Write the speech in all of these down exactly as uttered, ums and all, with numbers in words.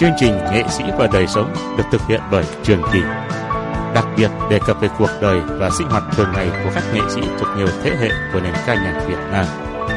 Chương trình Nghệ sĩ và đời sống được thực hiện bởi Trường Kỳ, đặc biệt đề cập về cuộc đời và sinh hoạt thường ngày của các nghệ sĩ thuộc nhiều thế hệ của nền ca nhạc Việt Nam.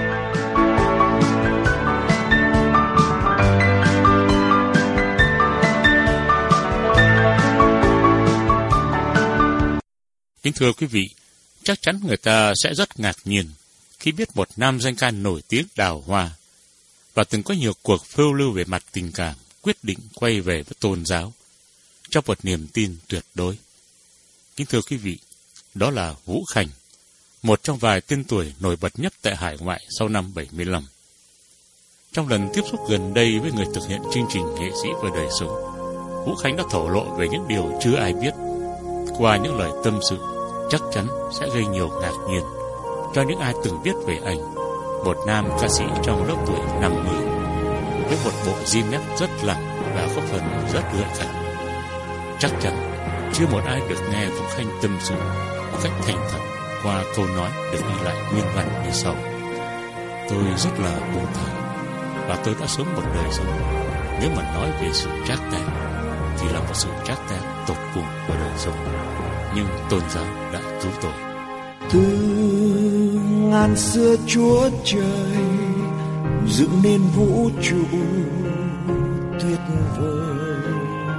Kính thưa quý vị, chắc chắn người ta sẽ rất ngạc nhiên khi biết một nam danh ca nổi tiếng đào hoa và từng có nhiều cuộc phiêu lưu về mặt tình cảm quyết định quay về với tôn giáo trong một niềm tin tuyệt đối. Kính thưa quý vị, đó là Vũ Khanh, một trong vài tên tuổi nổi bật nhất tại hải ngoại sau năm bảy mươi lăm. Trong lần tiếp xúc gần đây với người thực hiện chương trình Nghệ sĩ và đời sống, Vũ Khanh đã thổ lộ về những điều chưa ai biết. Qua những lời tâm sự chắc chắn sẽ gây nhiều ngạc nhiên cho những ai từng biết về anh, một nam ca sĩ trong lớp tuổi năm mươi, với một bộ rim nét rất lặng và có phần rất gợi cảm. Chắc chắn chưa một ai được nghe Vũ Khanh tâm sự một cách thành thật qua câu nói được ghi lại nguyên văn như sau: tôi rất là buồn thở và tôi đã sống một đời sống, nếu mà nói về sự trác táng thì là một sự trác táng tột cùng của đời sống, nhưng tôn giáo đã cứu tôi. Từ ngàn xưa Chúa Trời dựng nên vũ trụ tuyệt vời,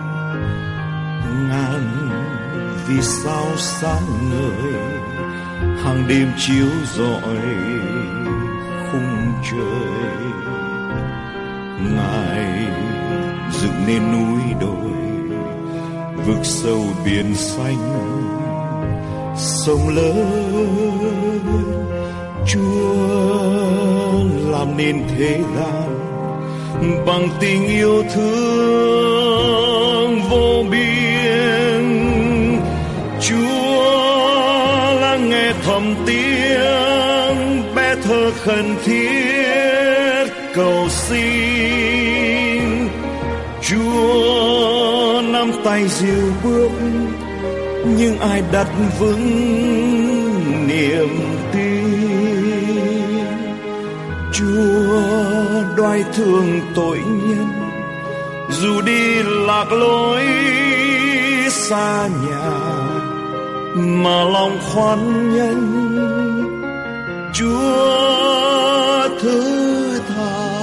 ngàn vì sao sáng ngời hàng đêm chiếu rọi khung trời. Ngài dựng nên núi đồi, vực sâu biển xanh, sông lớn. Chúa làm nên thế gian bằng tình yêu thương vô biên. Chúa lắng nghe thầm tiếng bé thơ khẩn thiết cầu xin. Chúa nắm tay dìu bước nhưng ai đặt vững niềm tin. Chúa đoái thương tội nhân dù đi lạc lối xa nhà, mà lòng khoan nhân Chúa thứ tha.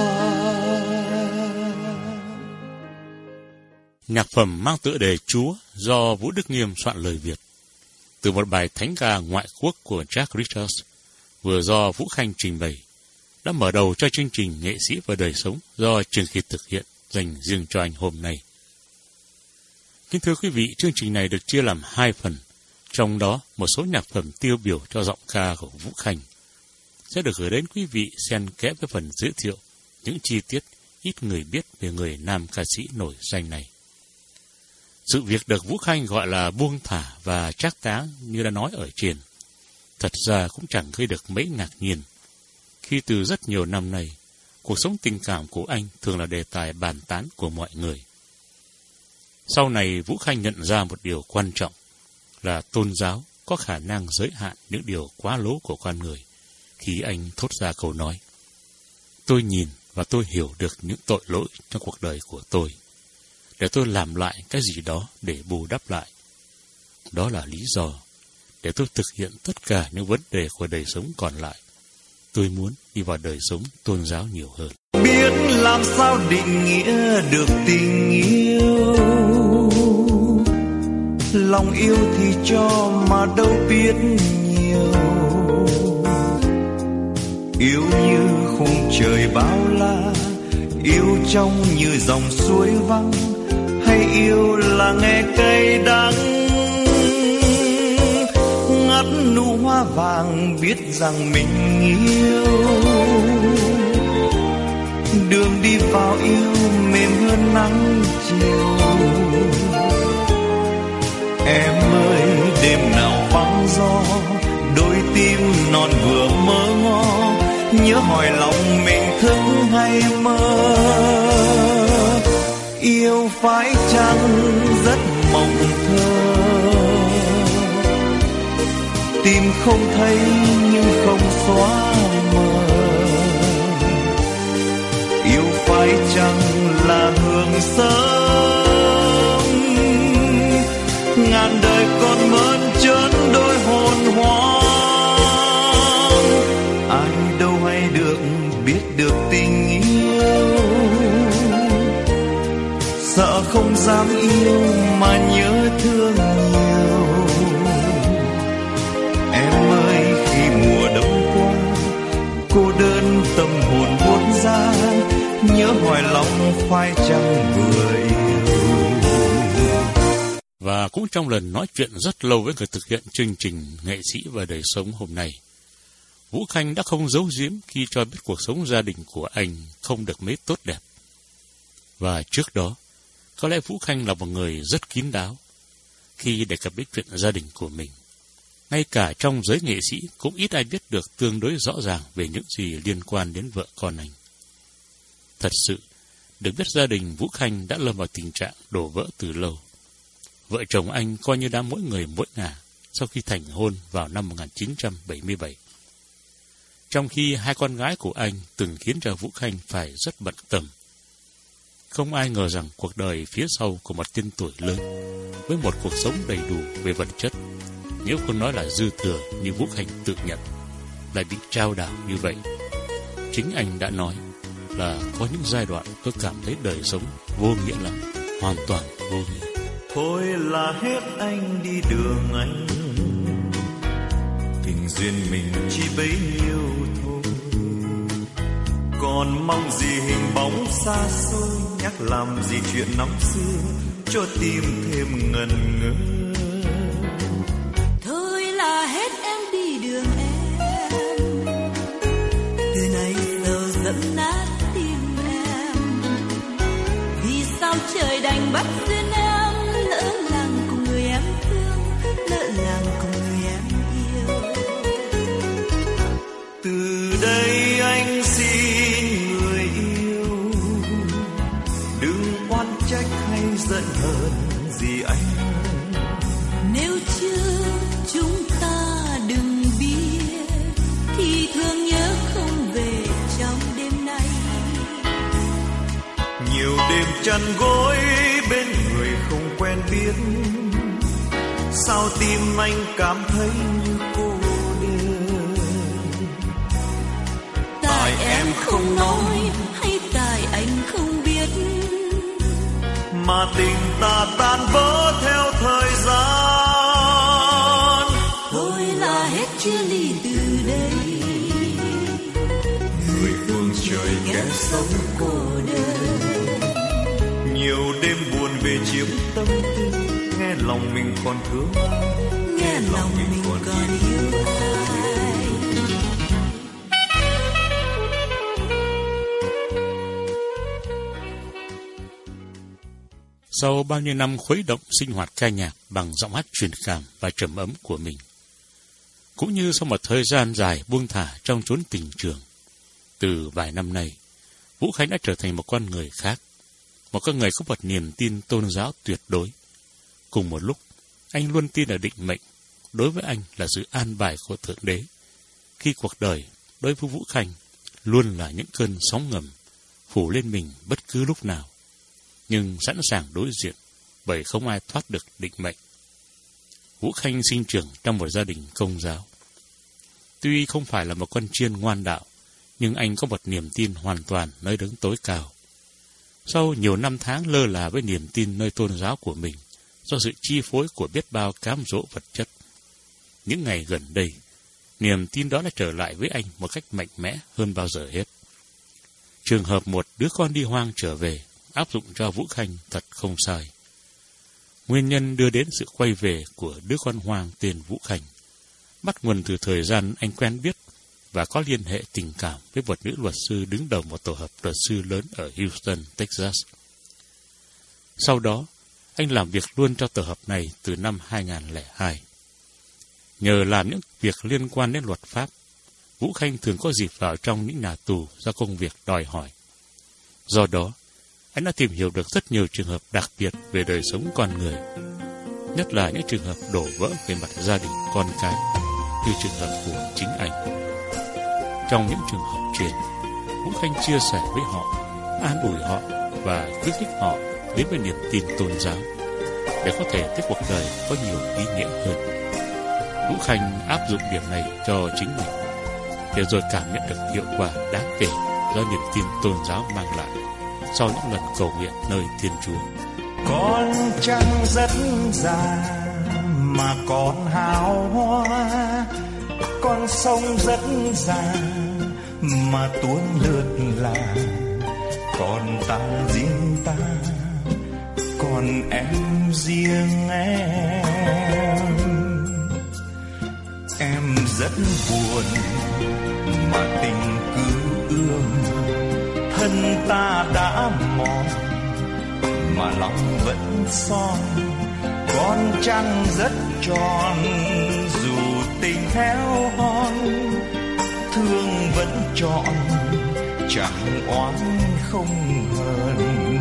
Nhạc phẩm mang tựa đề Chúa do Vũ Đức Nghiêm soạn lời Việt từ một bài thánh ca ngoại quốc của Jack Richards vừa do Vũ Khanh trình bày đã mở đầu cho chương trình Nghệ sĩ và đời sống do Trường Kỳ thực hiện dành riêng cho anh hôm nay. Kính thưa quý vị, chương trình này được chia làm hai phần, trong đó một số nhạc phẩm tiêu biểu cho giọng ca của Vũ Khanh sẽ được gửi đến quý vị xen kẽ với phần giới thiệu những chi tiết ít người biết về người nam ca sĩ nổi danh này. Sự việc được Vũ Khanh gọi là buông thả và trác táng như đã nói ở trên, thật ra cũng chẳng gây được mấy ngạc nhiên, khi từ rất nhiều năm nay, cuộc sống tình cảm của anh thường là đề tài bàn tán của mọi người. Sau này, Vũ Khanh nhận ra một điều quan trọng là tôn giáo có khả năng giới hạn những điều quá lố của con người, khi anh thốt ra câu nói: tôi nhìn và tôi hiểu được những tội lỗi trong cuộc đời của tôi, để tôi làm lại cái gì đó để bù đắp lại. Đó là lý do để tôi thực hiện tất cả những vấn đề của đời sống còn lại. Tôi muốn đi vào đời sống tôn giáo nhiều hơn. Biết làm sao định nghĩa được tình yêu, lòng yêu thì cho mà đâu biết nhiều. Yêu như khung trời bao la, yêu trong như dòng suối vắng, hay yêu là nghe cây đắng ngắt nụ hoa vàng biết rằng mình yêu. Đường đi vào yêu mềm hơn nắng chiều. Em ơi đêm nào vắng gió, đôi tim non vừa mơ ngó, nhớ hỏi lòng mình thức hay mơ. Yêu phải chăng rất mộng thơ, tìm không thấy nhưng không xóa mờ. Yêu phải chăng là là hương sớm, ngàn đời còn mơn trớn đôi hồn hoang. Ai đâu hay được biết được tình yêu, sợ không dám yêu mà nhớ thương nhiều. Em ơi khi mùa đông qua, cô đơn tâm hồn buốt ra, nhớ hỏi lòng khoai chăng vừa yêu. Và cũng trong lần nói chuyện rất lâu với người thực hiện chương trình Nghệ sĩ và đời sống hôm nay, Vũ Khanh đã không giấu giếm khi cho biết cuộc sống gia đình của anh không được mấy tốt đẹp. Và trước đó, có lẽ Vũ Khanh là một người rất kín đáo khi đề cập đến chuyện gia đình của mình. Ngay cả trong giới nghệ sĩ cũng ít ai biết được tương đối rõ ràng về những gì liên quan đến vợ con anh. Thật sự, được biết gia đình Vũ Khanh đã lâm vào tình trạng đổ vỡ từ lâu. Vợ chồng anh coi như đã mỗi người mỗi ngả sau khi thành hôn vào năm một nghìn chín trăm bảy mươi bảy. Trong khi hai con gái của anh từng khiến cho Vũ Khanh phải rất bận tâm. Không ai ngờ rằng cuộc đời phía sau của một tên tuổi lớn với một cuộc sống đầy đủ về vật chất, nếu không nói là dư thừa như Vũ Khanh tự nhận, lại bị trao đảo như vậy. Chính anh đã nói là có những giai đoạn tôi cảm thấy đời sống vô nghĩa lắm, hoàn toàn vô nghĩa. Thôi là hết anh đi đường anh, tình duyên mình chỉ bấy nhiêu thôi. Còn mong gì hình bóng xa xôi, nhắc làm gì chuyện năm xưa cho tim thêm ngần ngơ. Thôi là hết em đi đường em, từ nay giờ dẫm nát tim em. Vì sao trời đành bắt duyên em lỡ làng cùng người em thương, lỡ làng cùng người em yêu. Từ đây anh xin người yêu, đừng oán trách hay giận hờn gì anh. Nếu chưa chúng ta đừng biết, thì thương nhớ không về trong đêm nay. Nhiều đêm chăn gối bên người không quen biết, sao tim anh cảm thấy như cô đơn. Tại em không nói hay tại anh không biết, mà tình ta tan vỡ theo thời gian. thôi là hết chia ly từ đây, Người phương trời kẻ sống cô đơn. nhiều đêm buồn về chiếm tâm tư, nghe lòng mình còn thương ai, Nghe lòng mình còn yêu ai. Sau bao nhiêu năm khuấy động sinh hoạt ca nhạc bằng giọng hát truyền cảm và trầm ấm của mình, cũng như sau một thời gian dài buông thả trong chốn tình trường, từ vài năm nay, Vũ Khanh đã trở thành một con người khác, một con người có một niềm tin tôn giáo tuyệt đối. Cùng một lúc, anh luôn tin ở định mệnh, đối với anh là sự an bài của Thượng Đế, khi cuộc đời đối với Vũ Khanh luôn là những cơn sóng ngầm phủ lên mình bất cứ lúc nào, nhưng sẵn sàng đối diện bởi không ai thoát được định mệnh. Vũ Khanh sinh trưởng trong một gia đình Công giáo. Tuy không phải là một con chiên ngoan đạo, nhưng anh có một niềm tin hoàn toàn nơi đấng tối cao. Sau nhiều năm tháng lơ là với niềm tin nơi tôn giáo của mình, do sự chi phối của biết bao cám dỗ vật chất, những ngày gần đây, niềm tin đó đã trở lại với anh một cách mạnh mẽ hơn bao giờ hết. Trường hợp một đứa con đi hoang trở về áp dụng cho Vũ Khanh thật không sai. Nguyên nhân đưa đến sự quay về của đứa con hoang tên Vũ Khanh bắt nguồn từ thời gian anh quen biết và có liên hệ tình cảm với một nữ luật sư đứng đầu một tổ hợp luật sư lớn ở Houston, Texas. Sau đó, anh làm việc luôn cho tổ hợp này từ năm hai nghìn không trăm lẻ hai. Nhờ làm những việc liên quan đến luật pháp, Vũ Khanh thường có dịp vào trong những nhà tù do công việc đòi hỏi. Do đó, anh đã tìm hiểu được rất nhiều trường hợp đặc biệt về đời sống con người, nhất là những trường hợp đổ vỡ về mặt gia đình con cái, như trường hợp của chính anh. Trong những trường hợp trên, Vũ Khanh chia sẻ với họ, an ủi họ và khuyến khích họ đến với niềm tin tôn giáo để có thể thấy cuộc đời có nhiều ý nghĩa hơn. Vũ Khanh áp dụng điểm này cho chính mình, để rồi cảm nhận được hiệu quả đáng kể do niềm tin tôn giáo mang lại sau những lần cầu nguyện nơi Thiên Chúa. Con trăng rất già mà còn hào hoa, con sông rất già mà tuôn lượt là, còn ta riêng ta, còn em riêng em. Em rất buồn mà tình cứ ươm, thân ta đã mòn mà lòng vẫn son. Con trăng rất tròn dù tình héo hon, thương vẫn trọn chẳng oán không hờn.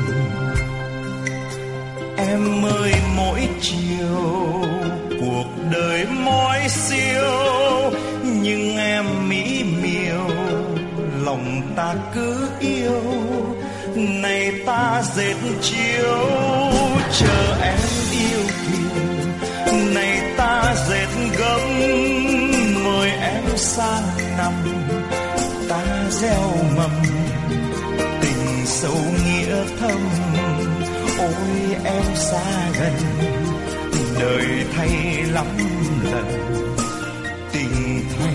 Em ơi mỗi chiều cuộc đời mỗi siêu, nhưng em mỹ miều lòng ta cứ yêu. Này ta dệt chiếu chờ em yêu kiều, này ta dệt gấm mời em sang năm. Ta gieo mầm tình sâu nghĩa thâm, ôi em xa gần đời thay lắm lần, tình thay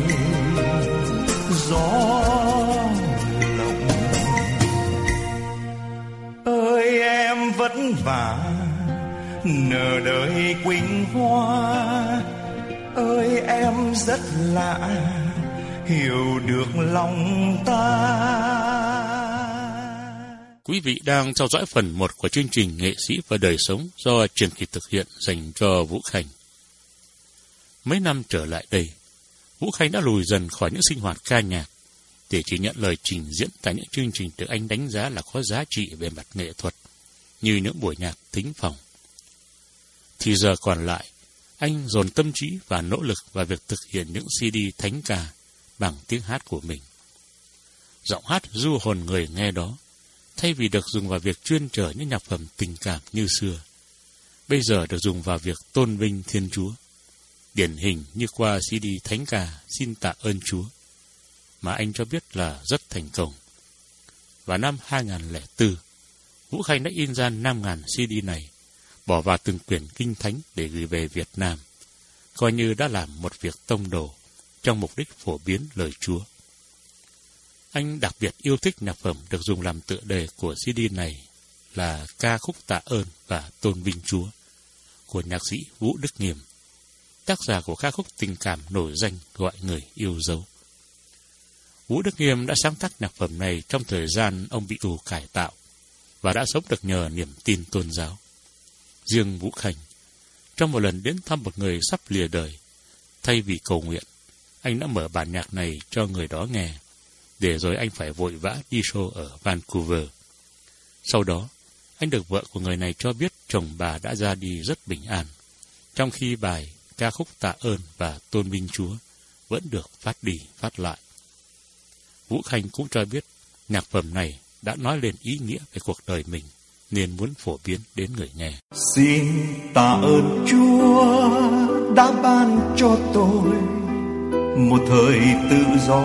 gió lộng. Ơi em vất vả nở đời quỳnh hoa, ơi em rất lạ hiểu được lòng ta. Quý vị đang theo dõi phần một của chương trình Nghệ sĩ và đời sống do Truyền Kỳ thực hiện dành cho Vũ Khanh. Mấy năm trở lại đây, Vũ Khanh đã lùi dần khỏi những sinh hoạt ca nhạc để chỉ nhận lời trình diễn tại những chương trình được anh đánh giá là có giá trị về mặt nghệ thuật, như những buổi nhạc thính phòng. Thì giờ còn lại, anh dồn tâm trí và nỗ lực vào việc thực hiện những xê đê thánh ca bằng tiếng hát của mình. Giọng hát du hồn người nghe đó, thay vì được dùng vào việc chuyên trở những nhạc phẩm tình cảm như xưa, bây giờ được dùng vào việc tôn vinh Thiên Chúa, điển hình như qua xê đê thánh ca Xin Tạ Ơn Chúa, mà anh cho biết là rất thành công. Vào năm hai không không bốn, Vũ Khanh đã in ra năm nghìn xê đê này, bỏ vào từng quyển kinh thánh để gửi về Việt Nam, coi như đã làm một việc tông đồ trong mục đích phổ biến lời Chúa. Anh đặc biệt yêu thích nhạc phẩm được dùng làm tựa đề của xê đê này là Ca khúc Tạ Ơn và Tôn vinh Chúa của nhạc sĩ Vũ Đức Nghiêm, tác giả của ca khúc tình cảm nổi danh Gọi Người Yêu Dấu. Vũ Đức Nghiêm đã sáng tác nhạc phẩm này trong thời gian ông bị tù cải tạo và đã sống được nhờ niềm tin tôn giáo. Riêng Vũ Khanh, trong một lần đến thăm một người sắp lìa đời, thay vì cầu nguyện, anh đã mở bản nhạc này cho người đó nghe, để rồi anh phải vội vã đi show ở Vancouver. Sau đó, anh được vợ của người này cho biết chồng bà đã ra đi rất bình an, trong khi bài Ca khúc Tạ Ơn và Tôn vinh Chúa vẫn được phát đi phát lại. Vũ Khanh cũng cho biết nhạc phẩm này đã nói lên ý nghĩa về cuộc đời mình, nên muốn phổ biến đến người nghe. Xin tạ ơn Chúa đã ban cho tôi một thời tự do.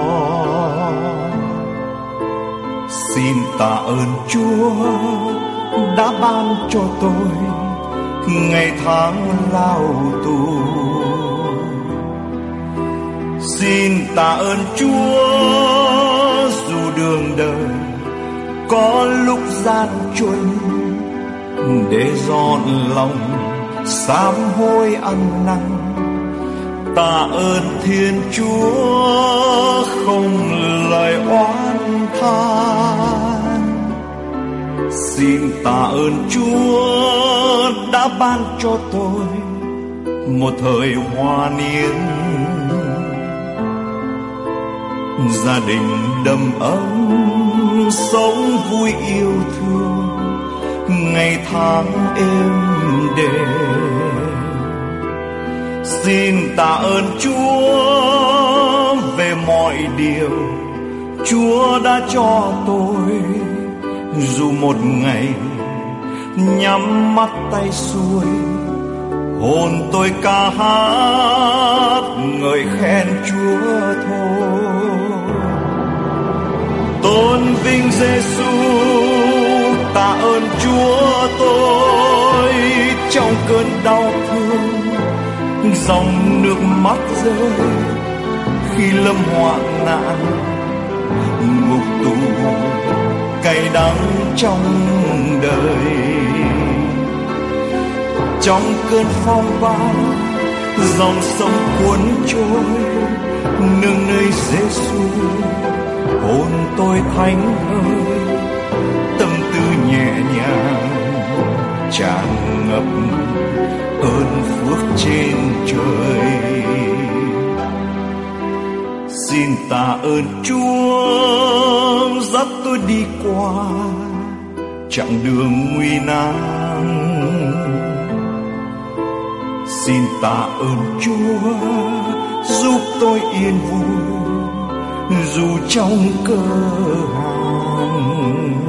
Xin tạ ơn Chúa đã ban cho tôi ngày tháng lao tù. Xin tạ ơn Chúa dù đường đời có lúc gian truân, để dọn lòng sám hối ăn năn. Tạ ơn Thiên Chúa không lời oán than. Xin tạ ơn Chúa đã ban cho tôi một thời hoa niên, gia đình đầm ấm sống vui yêu thương, ngày tháng êm đềm. Xin tạ ơn Chúa về mọi điều Chúa đã cho tôi, Dù một ngày nhắm mắt tay xuôi, hồn tôi ca hát ngợi khen Chúa thôi. Tôn vinh Giêsu, tạ ơn Chúa tôi, trong cơn đau thương dòng nước mắt rơi khi lâm hoạn nạn ngục tù cay đắng trong đời. Trong cơn phong ba dòng sông cuốn trôi, nương nơi Giêsu hồn tôi thánh ơi, tâm tư nhẹ nhàng tràn ngập ơn phước trên trời. Xin tạ ơn Chúa dắt tôi đi qua chặng đường nguy nan. Xin tạ ơn Chúa giúp tôi yên vui dù trong cơ hàn.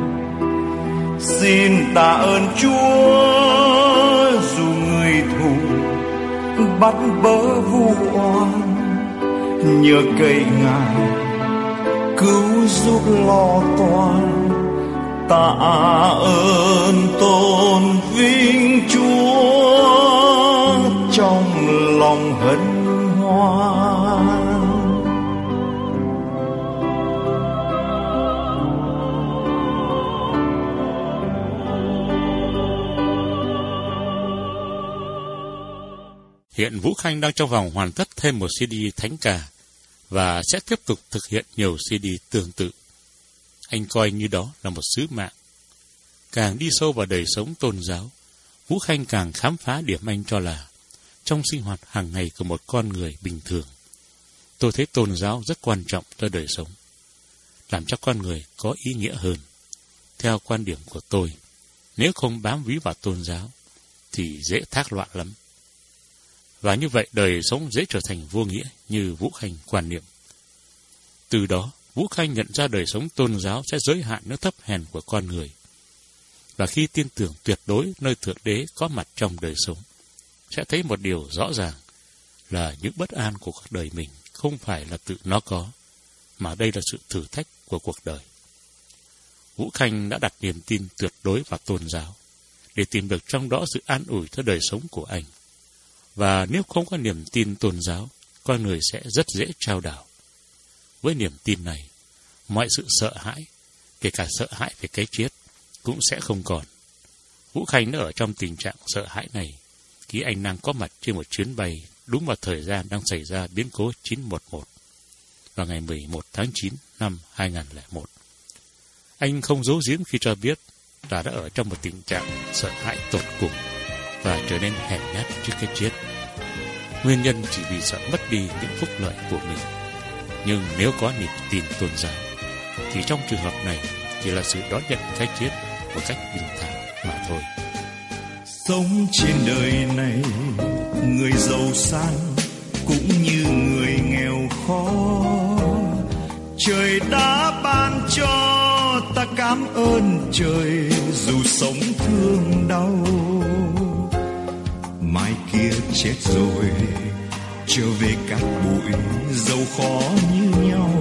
Xin tạ ơn Chúa dù người thù bắt bớ vu oan, nhờ cậy Ngài cứu giúp lo toan. Tạ ơn tôn vinh Chúa trong lòng hân hoan. Hiện Vũ Khanh đang trong vòng hoàn tất thêm một xê đê thánh ca và sẽ tiếp tục thực hiện nhiều xê đê tương tự. Anh coi như đó là một sứ mạng. Càng đi sâu vào đời sống tôn giáo, Vũ Khanh càng khám phá điểm anh cho là trong sinh hoạt hàng ngày của một con người bình thường. Tôi thấy tôn giáo rất quan trọng cho đời sống, làm cho con người có ý nghĩa hơn. Theo quan điểm của tôi, nếu không bám víu vào tôn giáo thì dễ thác loạn lắm. Và như vậy đời sống dễ trở thành vô nghĩa như Vũ Khanh quan niệm. Từ đó, Vũ Khanh nhận ra đời sống tôn giáo sẽ giới hạn những thấp hèn của con người. Và khi tin tưởng tuyệt đối nơi Thượng Đế có mặt trong đời sống, sẽ thấy một điều rõ ràng là những bất an của cuộc đời mình không phải là tự nó có, mà đây là sự thử thách của cuộc đời. Vũ Khanh đã đặt niềm tin tuyệt đối vào tôn giáo để tìm được trong đó sự an ủi cho đời sống của anh. Và nếu không có niềm tin tôn giáo, con người sẽ rất dễ trao đảo. Với niềm tin này, mọi sự sợ hãi, kể cả sợ hãi về cái chết, cũng sẽ không còn. Vũ Khanh đã ở trong tình trạng sợ hãi này khi anh đang có mặt trên một chuyến bay đúng vào thời gian đang xảy ra biến cố chín một một vào ngày mười một tháng chín năm hai nghìn lẻ một. Anh không giấu giếm khi cho biết là đã ở trong một tình trạng sợ hãi tột cùng và trở nên hèn nhát trước cái chết. Nguyên nhân chỉ vì sợ mất đi những phúc lợi của mình. Nhưng nếu có niềm tin tôn giáo, thì trong trường hợp này chỉ là sự đón nhận cái chết một cách bình thản mà thôi. Sống trên đời này, người giàu sang cũng như người nghèo khó. Trời đã ban cho ta cảm ơn trời, dù sống thương đau. Mai kia chết rồi, trở về cát bụi, dẫu khó như nhau.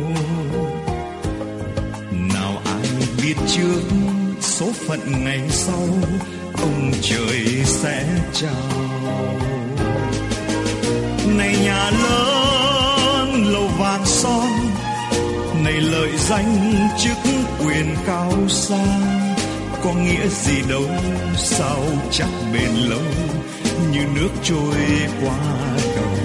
Nào ai biết trước số phận ngày sau, ông trời sẽ chào. Này nhà lớn lầu vàng son, này lợi danh chức quyền cao sang, có nghĩa gì đâu sao chắc bền lâu như nước trôi qua cầu.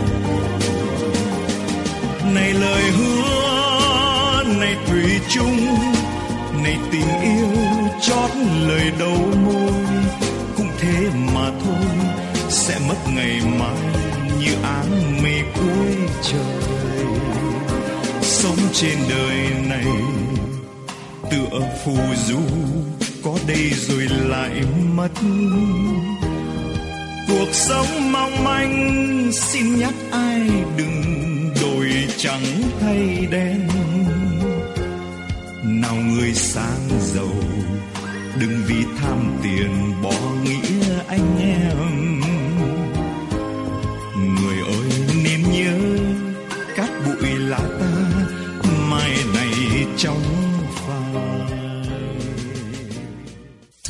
Này lời hứa, này thủy chung, này tình yêu chót lời đầu môi, cũng thế mà thôi, sẽ mất ngày mai như áng mây cuối trời. Sống trên đời này tựa phù du, có đây rồi lại mất. Cuộc sống mong manh, xin nhắc ai đừng đổi trắng thay đen. Nào người sang giàu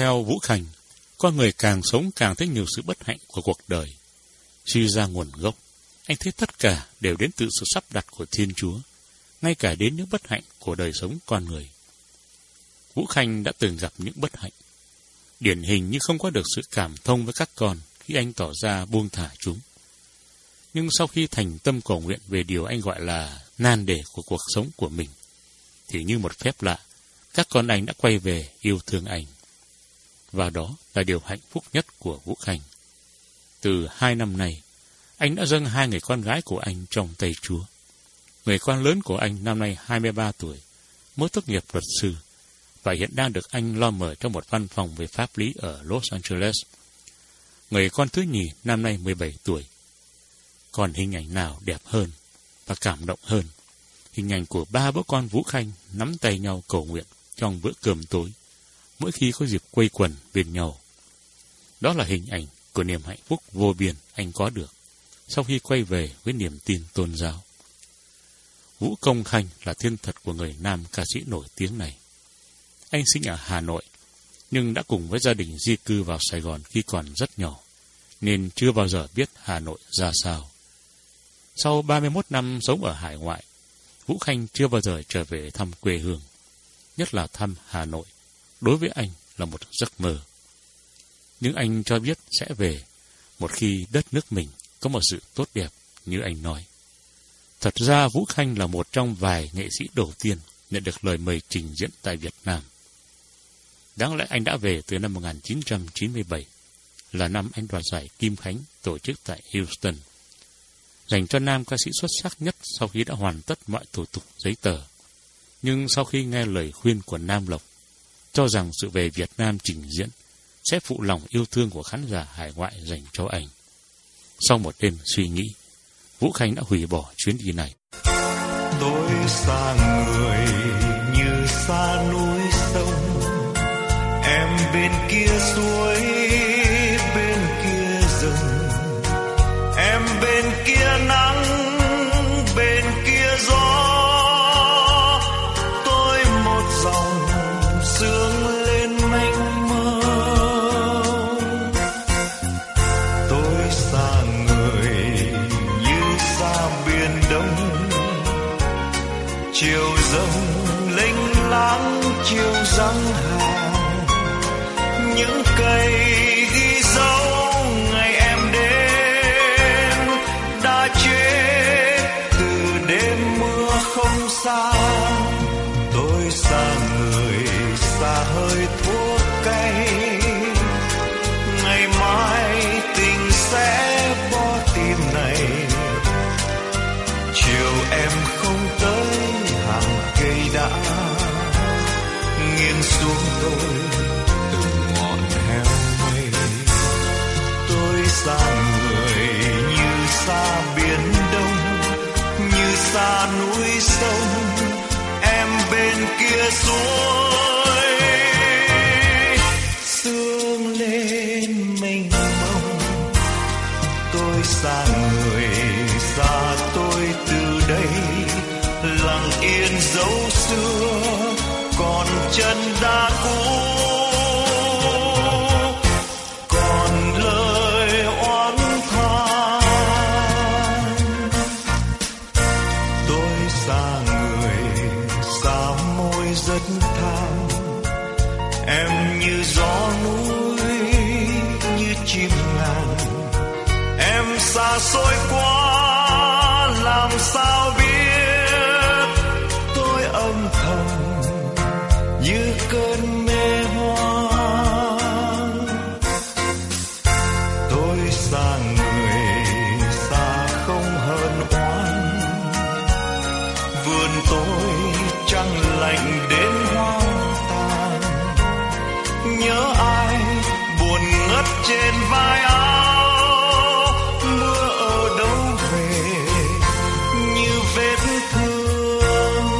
Theo Vũ Khanh, con người càng sống càng thấy nhiều sự bất hạnh của cuộc đời. Suy ra nguồn gốc, anh thấy tất cả đều đến từ sự sắp đặt của Thiên Chúa, ngay cả đến những bất hạnh của đời sống con người. Vũ Khanh đã từng gặp những bất hạnh, điển hình như không có được sự cảm thông với các con khi anh tỏ ra buông thả chúng. Nhưng sau khi thành tâm cầu nguyện về điều anh gọi là nan đề của cuộc sống của mình, thì như một phép lạ, các con anh đã quay về yêu thương anh. Và đó là điều hạnh phúc nhất của Vũ Khanh. Từ hai năm nay, anh đã dâng hai người con gái của anh trong tay Chúa. Người con lớn của anh năm nay hai mươi ba tuổi, mới tốt nghiệp luật sư, và hiện đang được anh lo mở trong một văn phòng về pháp lý ở Los Angeles. Người con thứ nhì năm nay mười bảy tuổi. Còn hình ảnh nào đẹp hơn và cảm động hơn hình ảnh của ba bố con Vũ Khanh nắm tay nhau cầu nguyện trong bữa cơm tối, mỗi khi có dịp quây quần bên nhau. Đó là hình ảnh của niềm hạnh phúc vô biên anh có được sau khi quay về với niềm tin tôn giáo. Vũ Công Khanh là thiên thật của người nam ca sĩ nổi tiếng này. Anh sinh ở Hà Nội, nhưng đã cùng với gia đình di cư vào Sài Gòn khi còn rất nhỏ, nên chưa bao giờ biết Hà Nội ra sao. Sau ba mươi mốt năm sống ở hải ngoại, Vũ Khanh chưa bao giờ trở về thăm quê hương, nhất là thăm Hà Nội. Đối với anh là một giấc mơ. Nhưng anh cho biết sẽ về một khi đất nước mình có một sự tốt đẹp như anh nói. Thật ra Vũ Khanh là một trong vài nghệ sĩ đầu tiên nhận được lời mời trình diễn tại Việt Nam. Đáng lẽ anh đã về từ năm một nghìn chín trăm chín mươi bảy, là năm anh đoạt giải Kim Khánh tổ chức tại Houston, dành cho nam ca sĩ xuất sắc nhất sau khi đã hoàn tất mọi thủ tục giấy tờ. Nhưng sau khi nghe lời khuyên của Nam Lộc, cho rằng sự về Việt Nam trình diễn sẽ phụ lòng yêu thương của khán giả hải ngoại dành cho anh, sau một đêm suy nghĩ, Vũ Khanh đã hủy bỏ chuyến đi này. Tôi xa người như xa núi sông, em bên kia suối, bên kia rừng, em bên kia nắng, bên kia gió. Tôi một dòng sương lên mênh mông. Tôi xa người như xa biển đông, chiều rồng lênh láng chiều răng hà. Những cây ghi dấu ngày em đến đã chết từ đêm mưa không xa. Tôi xa người xa hơi thuốc cay, ngày mai tình sẽ bỏ tim này. Chiều em không tới hàng cây đã nghiêng xuống tôi từng ngọn heo mây. Tôi xa người như xa biển đông, như xa núi sông, em bên kia suối, sương lên mênh mông. Tôi xa người xa tôi từ đây, lặng yên dấu xưa còn chân đá cũ, còn lời oán than. Tôi xa người xa môi rất than, em như gió núi như chim ngàn. Em xa xôi quá làm sao biết, tôi âm thầm như cơn mê hoang. Tôi xa người xa không hờn oán, vườn tôi trăng lạnh đến hoang tàn. Nhớ ai buồn ngất trên vai áo, mưa ở đâu về như vết thương.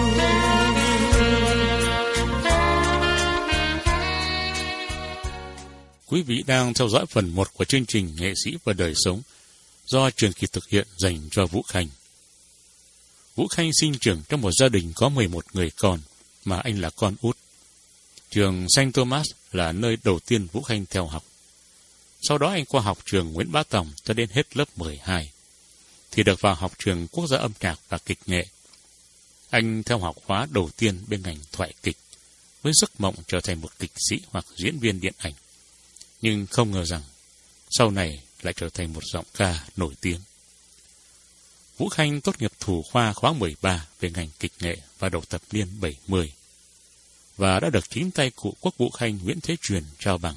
Quý vị đang theo dõi phần một của chương trình Nghệ sĩ và đời sống do Trường Kỳ thực hiện dành cho Vũ Khanh. Vũ Khanh sinh trưởng trong một gia đình có mười một người con, mà anh là con út. Trường Saint Thomas là nơi đầu tiên Vũ Khanh theo học. Sau đó anh qua học trường Nguyễn Bá Tòng cho đến hết lớp mười hai, thì được vào học trường Quốc gia âm nhạc và kịch nghệ. Anh theo học khóa đầu tiên bên ngành thoại kịch, với giấc mộng trở thành một kịch sĩ hoặc diễn viên điện ảnh. Nhưng không ngờ rằng, sau này lại trở thành một giọng ca nổi tiếng. Vũ Khanh tốt nghiệp thủ khoa khóa mười ba về ngành kịch nghệ vào đầu thập niên bảy mươi, và đã được chính tay cụ Quốc Vũ Khanh Nguyễn Thế Truyền trao bằng.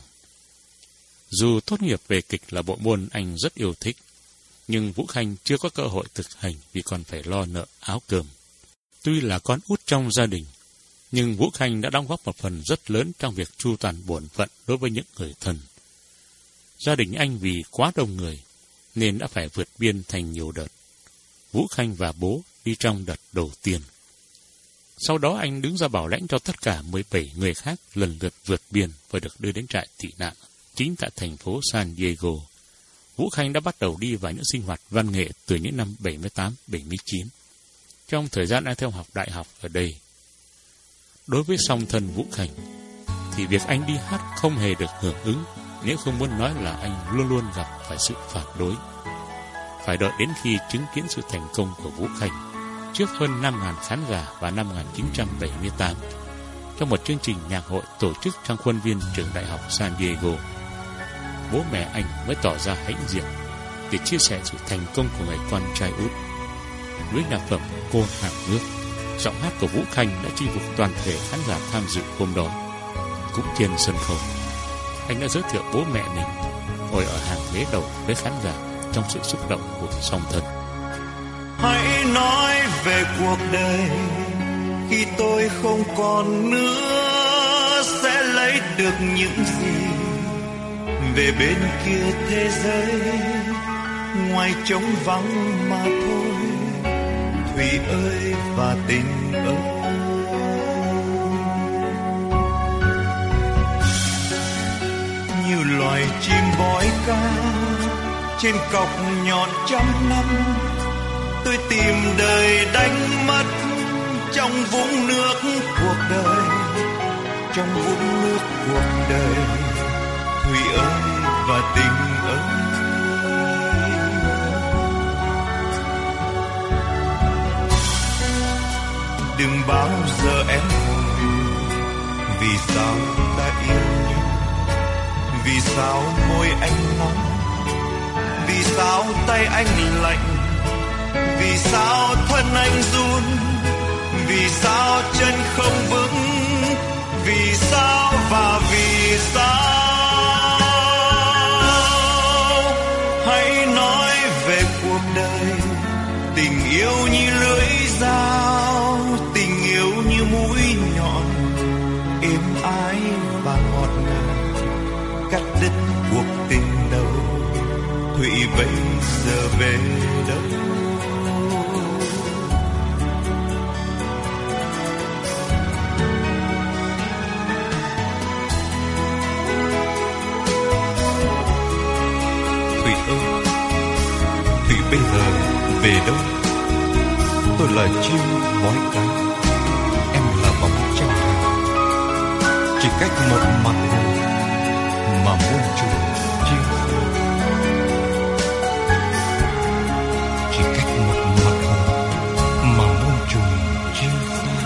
Dù tốt nghiệp về kịch là bộ môn anh rất yêu thích, nhưng Vũ Khanh chưa có cơ hội thực hành vì còn phải lo nợ áo cơm. Tuy là con út trong gia đình, nhưng Vũ Khanh đã đóng góp một phần rất lớn trong việc chu toàn bổn phận đối với những người thân. Gia đình anh vì quá đông người, nên đã phải vượt biên thành nhiều đợt. Vũ Khanh và bố đi trong đợt đầu tiên. Sau đó anh đứng ra bảo lãnh cho tất cả mười bảy người khác lần lượt vượt biên và được đưa đến trại tị nạn chính tại thành phố San Diego. Vũ Khanh đã bắt đầu đi vào những sinh hoạt văn nghệ từ những năm bảy mươi tám bảy mươi chín, trong thời gian anh theo học đại học ở đây. Đối với song thân Vũ Khanh, thì việc anh đi hát không hề được hưởng ứng, nếu không muốn nói là anh luôn luôn gặp phải sự phản đối. Phải đợi đến khi chứng kiến sự thành công của Vũ Khanh trước hơn năm nghìn khán giả vào năm một nghìn chín trăm bảy mươi tám, trong một chương trình nhạc hội tổ chức trong khuôn viên trường đại học San Diego, bố mẹ anh mới tỏ ra hãnh diện để chia sẻ sự thành công của người con trai út. Với nhạc phẩm Cô Hàng Nước, giọng hát của Vũ Khanh đã chinh phục toàn thể khán giả tham dự hôm đó. Cũng trên sân khấu, anh đã giới thiệu bố mẹ mình ngồi ở hàng ghế đầu với khán giả trong sự xúc động của song thân. Hãy nói về cuộc đời khi tôi không còn nữa, sẽ lấy được những gì về bên kia thế giới, ngoài trống vắng mà thôi. Thủy ơi và tình ơi, như loài chim bói ca trên cọc nhọn trăm năm, tôi tìm đời đánh mất trong vũng nước cuộc đời, trong vũng nước cuộc đời. Thủy ơi và tình ơi, đừng bao giờ em hỏi vì sao ta yêu nhau, vì sao môi anh nóng, vì sao tay anh lạnh, vì sao thân anh run, vì sao chân không vững, vì sao và vì sao. Hãy nói về cuộc đời, tình yêu như lưỡi dao, tình yêu như mũi nhọn, êm ái và ngọt ngào, cắt đứt cuộc tình đầu. Thủy bây giờ về đâu? Thủy ơi, Thủy bây giờ về đâu? Tôi là chim bói cá, em là bóng trăng hàng, chỉ cách một mặt hồ mà muôn trùng chia xa. Chỉ cách một mặt hồ mà muôn trùng chia xa.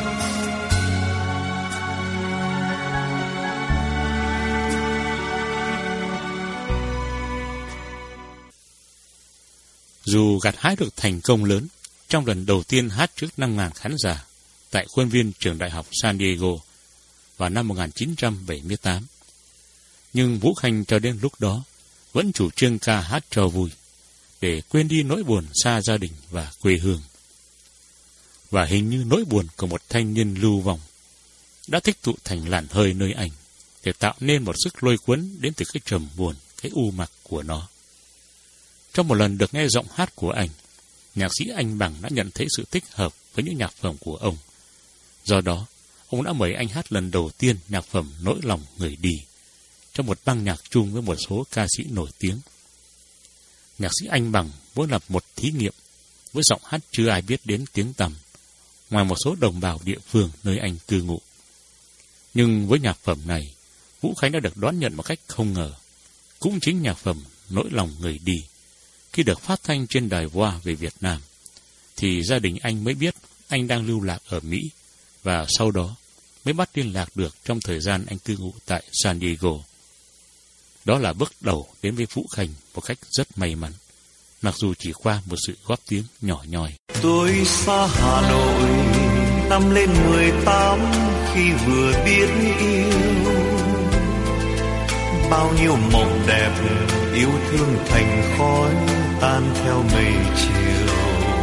Dù gặt hái được thành công lớn trong lần đầu tiên hát trước năm nghìn khán giả tại khuôn viên trường đại học San Diego vào năm một nghìn chín trăm bảy mươi tám, nhưng Vũ Khanh cho đến lúc đó vẫn chủ trương ca hát cho vui, để quên đi nỗi buồn xa gia đình và quê hương. Và hình như nỗi buồn của một thanh niên lưu vong đã tích tụ thành làn hơi nơi anh, để tạo nên một sức lôi cuốn đến từ cái trầm buồn, cái u mặc của nó. Trong một lần được nghe giọng hát của anh, nhạc sĩ Anh Bằng đã nhận thấy sự thích hợp với những nhạc phẩm của ông. Do đó, ông đã mời anh hát lần đầu tiên nhạc phẩm Nỗi Lòng Người Đi, trong một băng nhạc chung với một số ca sĩ nổi tiếng. Nhạc sĩ Anh Bằng muốn lập một thí nghiệm với giọng hát chưa ai biết đến tiếng tăm, ngoài một số đồng bào địa phương nơi anh cư ngụ. Nhưng với nhạc phẩm này, Vũ Khánh đã được đón nhận một cách không ngờ. Cũng chính nhạc phẩm Nỗi Lòng Người Đi, khi được phát thanh trên đài voa về Việt Nam, thì gia đình anh mới biết anh đang lưu lạc ở Mỹ, và sau đó mới bắt liên lạc được trong thời gian anh cư ngụ tại San Diego. Đó là bước đầu đến với Vũ Khánh một cách rất may mắn, mặc dù chỉ qua một sự góp tiếng nhỏ nhoi. Tôi xa Hà Nội năm lên mười tám khi vừa biết yêu, bao nhiêu mộng đẹp yêu thương thành khói tan theo mây chiều.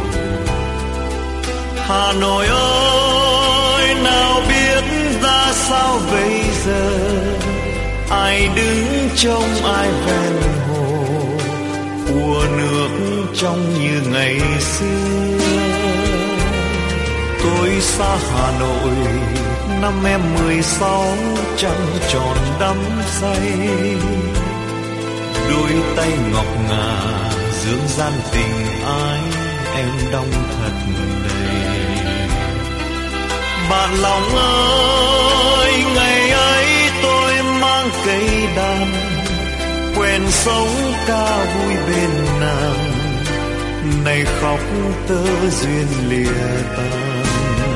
Hà Nội ơi, nào biết ra sao bây giờ, ai đứng trông ai ven hồ, ùa nước trong như ngày xưa. Tôi xa Hà Nội năm em mười sáu, trăng tròn đắm say, đôi tay ngọc ngà dương gian tình ái em đong thật đầy. Bạn lòng ơi, ngày ấy tôi mang cây đàn, quen sống ca vui bên nàng, nay khóc tơ duyên lìa tan.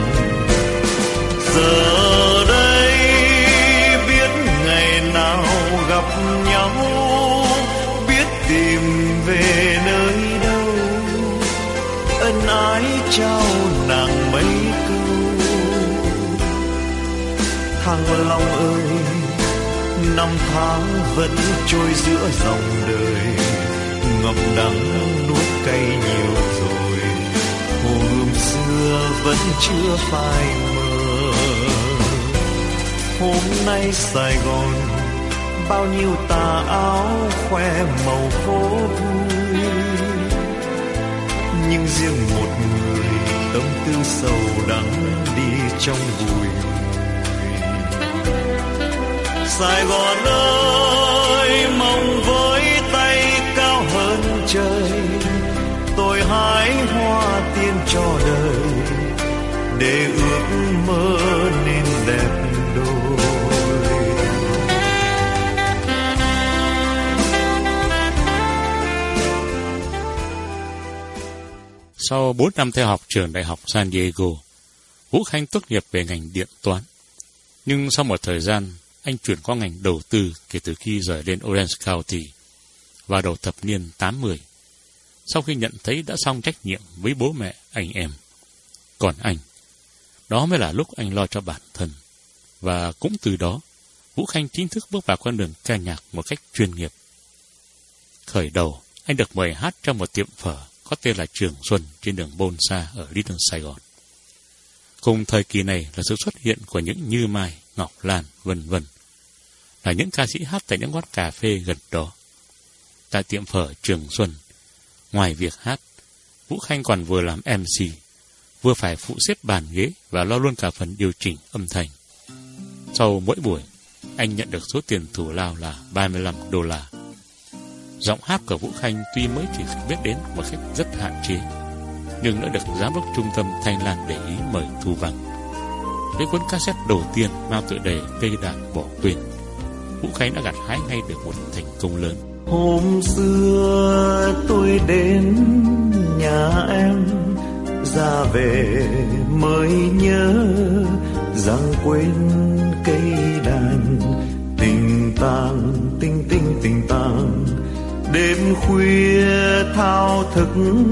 Giờ đây biết ngày nào gặp nhau, biết tìm về nơi đâu, ân ái trao nàng mấy câu. Thăng Long ơi, năm tháng vẫn trôi giữa dòng đời, ngậm đắng nuốt cay nhiều rồi, hồ gươm xưa vẫn chưa phai mờ. Hôm nay Sài Gòn bao nhiêu tà áo khoe màu phố vui, nhưng riêng một người tâm tư sầu đắng đi trong bụi. Sài Gòn ơi, mong với tay cao hơn trời, tôi hái hoa tiên cho đời, để ước mơ nên đẹp đôi. Sau bốn năm theo học trường đại học San Diego, Vũ Khánh tốt nghiệp về ngành điện toán. Nhưng sau một thời gian, anh chuyển qua ngành đầu tư kể từ khi rời lên Orange County vào đầu thập niên tám mươi, sau khi nhận thấy đã xong trách nhiệm với bố mẹ anh em. Còn anh, đó mới là lúc anh lo cho bản thân. Và cũng từ đó, Vũ Khánh chính thức bước vào con đường ca nhạc một cách chuyên nghiệp. Khởi đầu, anh được mời hát trong một tiệm phở có tên là Trường Xuân trên đường Bôn Sa ở Little Sài Gòn. Cùng thời kỳ này là sự xuất hiện của những Như Mai, Ngọc Lan, vân vân, là những ca sĩ hát tại những quán cà phê gần đó. Tại tiệm phở Trường Xuân, ngoài việc hát, Vũ Khánh còn vừa làm em xê, vừa phải phụ xếp bàn ghế và lo luôn cả phần điều chỉnh âm thanh. Sau mỗi buổi, anh nhận được số tiền thù lao là ba mươi lăm đô la. Giọng hát của Vũ Khánh tuy mới chỉ biết đến một cách rất hạn chế, nhưng đã được giám đốc trung tâm Thanh Lan để ý mời thu vàng. Với cuốn cassette đầu tiên mang tựa đề Cây Đàn Bỏ Quên, Vũ Khánh đã gặt hái ngay được một thành công lớn. Hôm xưa tôi đến nhà em, ra về mới nhớ rằng quên cây đàn. Tình tang, tinh tinh tình tang, đêm khuya thao thức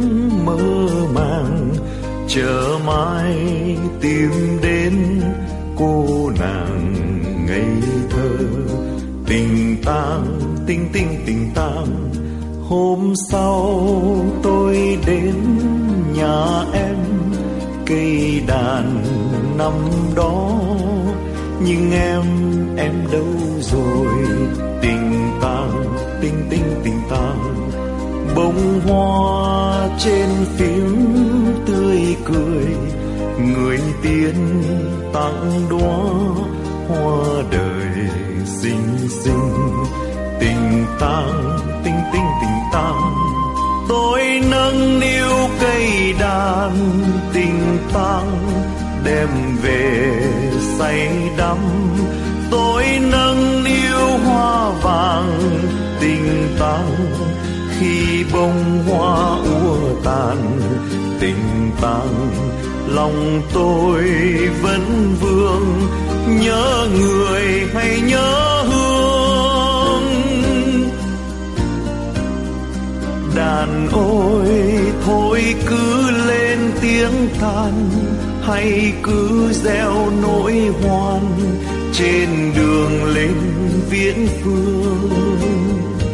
mơ màng, chờ mai tìm đến cô nàng ngây thơ. Tình tang, tinh tinh tình tang, hôm sau tôi đến nhà em, cây đàn năm đó, nhưng em, em đâu rồi? Tình tang, tinh tinh tình tang, bông hoa trên phím tươi cười, người tiên tặng đóa hoa đời xinh xinh. Tình tang, tinh tinh tình tang, tôi nâng niu cây đàn. Tình tang đem về say đắm, tôi nâng niu hoa vàng tình tang. Khi bông hoa úa tàn tình tang, lòng tôi vẫn vương, nhớ người hay nhớ hương. Đàn ôi thôi cứ lên tiếng than, hay cứ gieo nỗi hoan trên đường lên viễn phương.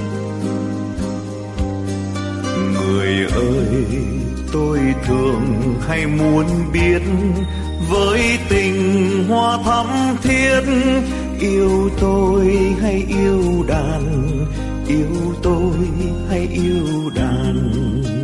Người ơi, tôi thường hay muốn biết, với tình hoa thắm thiết, yêu tôi hay yêu đàn, yêu tôi hay yêu đàn.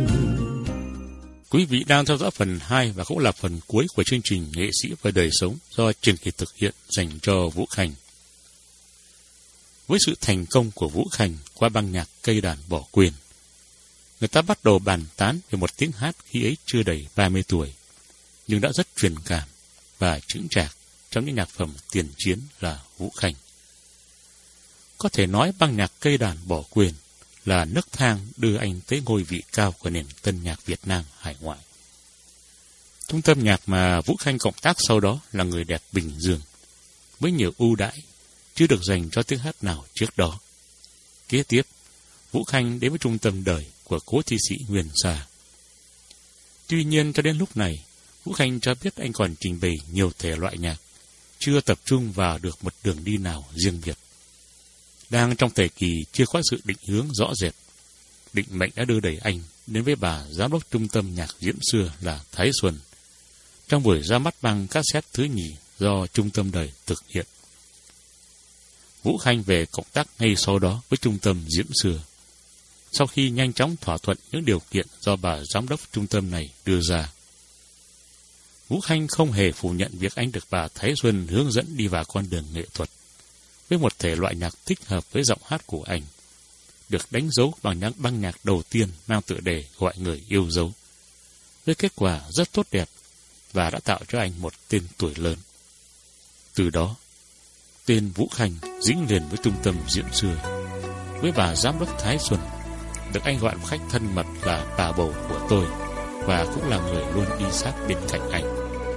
Quý vị đang theo dõi phần hai và cũng là phần cuối của chương trình Nghệ sĩ và đời sống do Trường Kỳ thực hiện dành cho Vũ Khanh. Với sự thành công của Vũ Khanh qua băng nhạc Cây đàn bỏ quên, người ta bắt đầu bàn tán về một tiếng hát khi ấy chưa đầy ba mươi tuổi, nhưng đã rất truyền cảm và chững chạc trong những nhạc phẩm tiền chiến là Vũ Khanh. Có thể nói băng nhạc Cây đàn bỏ quên là nấc thang đưa anh tới ngôi vị cao của nền tân nhạc Việt Nam hải ngoại. Trung tâm nhạc mà Vũ Khanh cộng tác sau đó là Người đẹp Bình Dương, với nhiều ưu đãi chưa được dành cho tiếng hát nào trước đó. Kế tiếp, Vũ Khanh đến với trung tâm đời của cố thi sĩ Nguyên Sa. Tuy nhiên cho đến lúc này, Vũ Khanh cho biết anh còn trình bày nhiều thể loại nhạc, chưa tập trung vào được một đường đi nào riêng biệt. Đang trong thời kỳ chưa có sự định hướng rõ rệt, định mệnh đã đưa đẩy anh đến với bà giám đốc trung tâm nhạc diễn xưa là Thái Xuân, trong buổi ra mắt băng cassette thứ nhì do trung tâm đời thực hiện. Vũ Khanh về cộng tác ngay sau đó với trung tâm diễn xưa, sau khi nhanh chóng thỏa thuận những điều kiện do bà giám đốc trung tâm này đưa ra. Vũ Khanh không hề phủ nhận việc anh được bà Thái Xuân hướng dẫn đi vào con đường nghệ thuật, với một thể loại nhạc thích hợp với giọng hát của anh, được đánh dấu bằng những băng nhạc đầu tiên mang tựa đề Gọi người yêu dấu, với kết quả rất tốt đẹp và đã tạo cho anh một tên tuổi lớn. Từ đó, tên Vũ Khanh dính liền với trung tâm diễn xưa, với bà giám đốc Thái Xuân, được anh gọi một khách thân mật là bà bầu của tôi, và cũng là người luôn đi sát bên cạnh anh.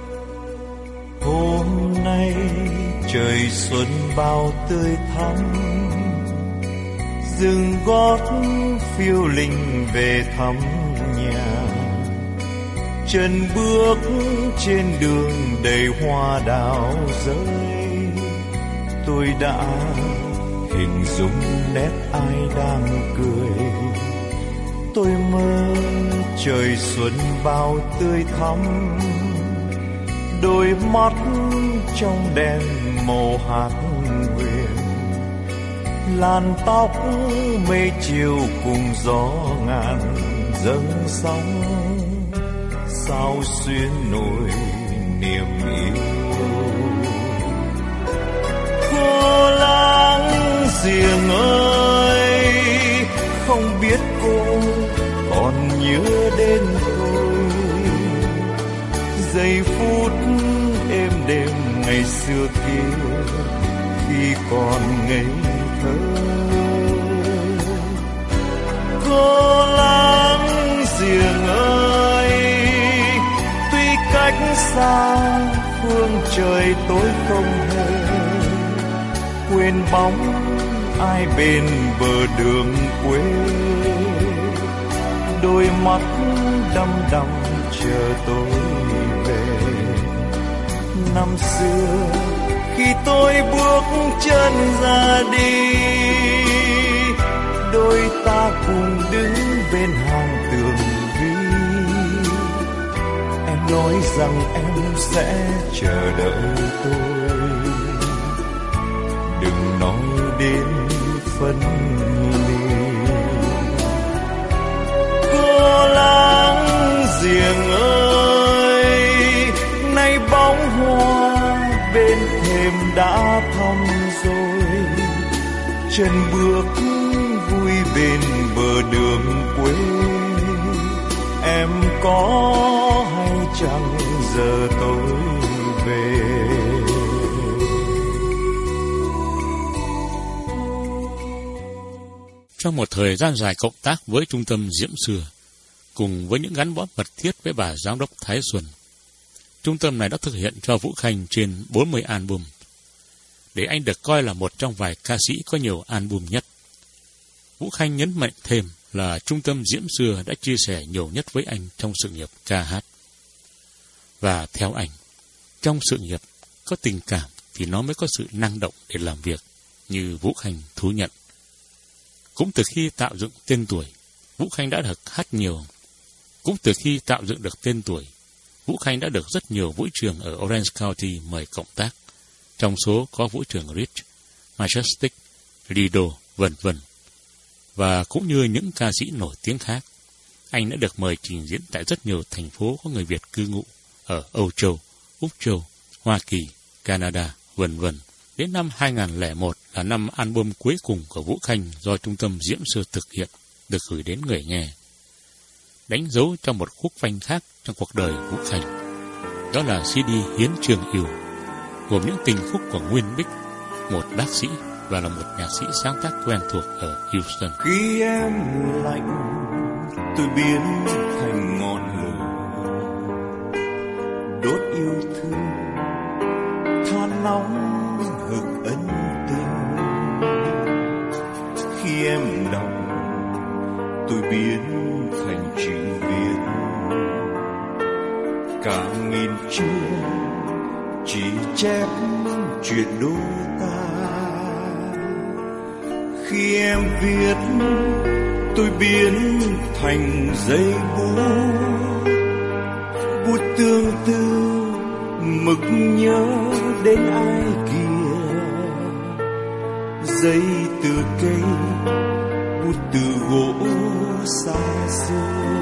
Hôm nay trời xuân bao tươi thắm, dừng gót phiêu linh về thăm nhà. Chân bước trên đường đầy hoa đào rơi, tôi đã hình dung nét ai đang cười. Tôi mơ trời xuân bao tươi thắm, đôi mắt trong đèn màu hạt huyền. Làn tóc mây chiều cùng gió ngàn dâng sóng, sao xuyên nỗi niềm yêu. Cô láng giềng ơi, không biết cô còn nhớ đến tôi. Giây phút êm đêm ngày xưa kia, khi còn ngây thơ. Cô láng giềng ơi, tuy cách xa phương trời tôi không hề quên bóng ai bên bờ đường quê. Đôi mắt đăm đăm chờ tôi về. Năm xưa khi tôi bước chân ra đi, đôi ta cùng đứng bên hàng tường vi. Em nói rằng em sẽ chờ đợi tôi, đừng nói đến phân ly. Cô láng giềng ơi, nay bóng hoa bên thềm đã thăm rồi. Chân bước vui bên bờ đường quê, em có hay chẳng giờ tôi về. Trong một thời gian dài cộng tác với trung tâm Diễm Xưa, cùng với những gắn bó mật thiết với bà giám đốc Thái Xuân, trung tâm này đã thực hiện cho Vũ Khanh trên bốn mươi album, để anh được coi là một trong vài ca sĩ có nhiều album nhất. Vũ Khanh nhấn mạnh thêm là trung tâm Diễm Xưa đã chia sẻ nhiều nhất với anh trong sự nghiệp ca hát. Và theo anh, trong sự nghiệp có tình cảm thì nó mới có sự năng động để làm việc, như Vũ Khanh thú nhận. Cũng từ khi tạo dựng tên tuổi, Vũ Khanh đã được hát nhiều. Cũng từ khi tạo dựng được tên tuổi, Vũ Khanh đã được rất nhiều vũ trường ở Orange County mời cộng tác. Trong số có vũ trường Rich, Majestic, Lido, vân vân. Và cũng như những ca sĩ nổi tiếng khác, anh đã được mời trình diễn tại rất nhiều thành phố có người Việt cư ngụ ở Âu Châu, Úc Châu, Hoa Kỳ, Canada, vân vân. Đến năm hai không không một là năm album cuối cùng của Vũ Khanh do trung tâm Diễm Xưa thực hiện, được gửi đến người nghe, đánh dấu cho một khúc phanh khác trong cuộc đời Vũ Khanh. Đó là xê đê Hiến Trường Yêu, gồm những tình khúc của Nguyên Bích, một bác sĩ và là một nhạc sĩ sáng tác quen thuộc ở Houston. Khi em lạnh, tôi biến thành ngọn lửa đốt yêu thương, than nóng hực ân tình. Khi em đọc, tôi biến thành chuyện Việt, cả nghìn chương chỉ chép chuyện đôi ta. Khi em viết, tôi biến thành giấy bút, bút tương tư mực nhớ đến ai kia, giấy từ cây, bút từ gỗ xa xưa,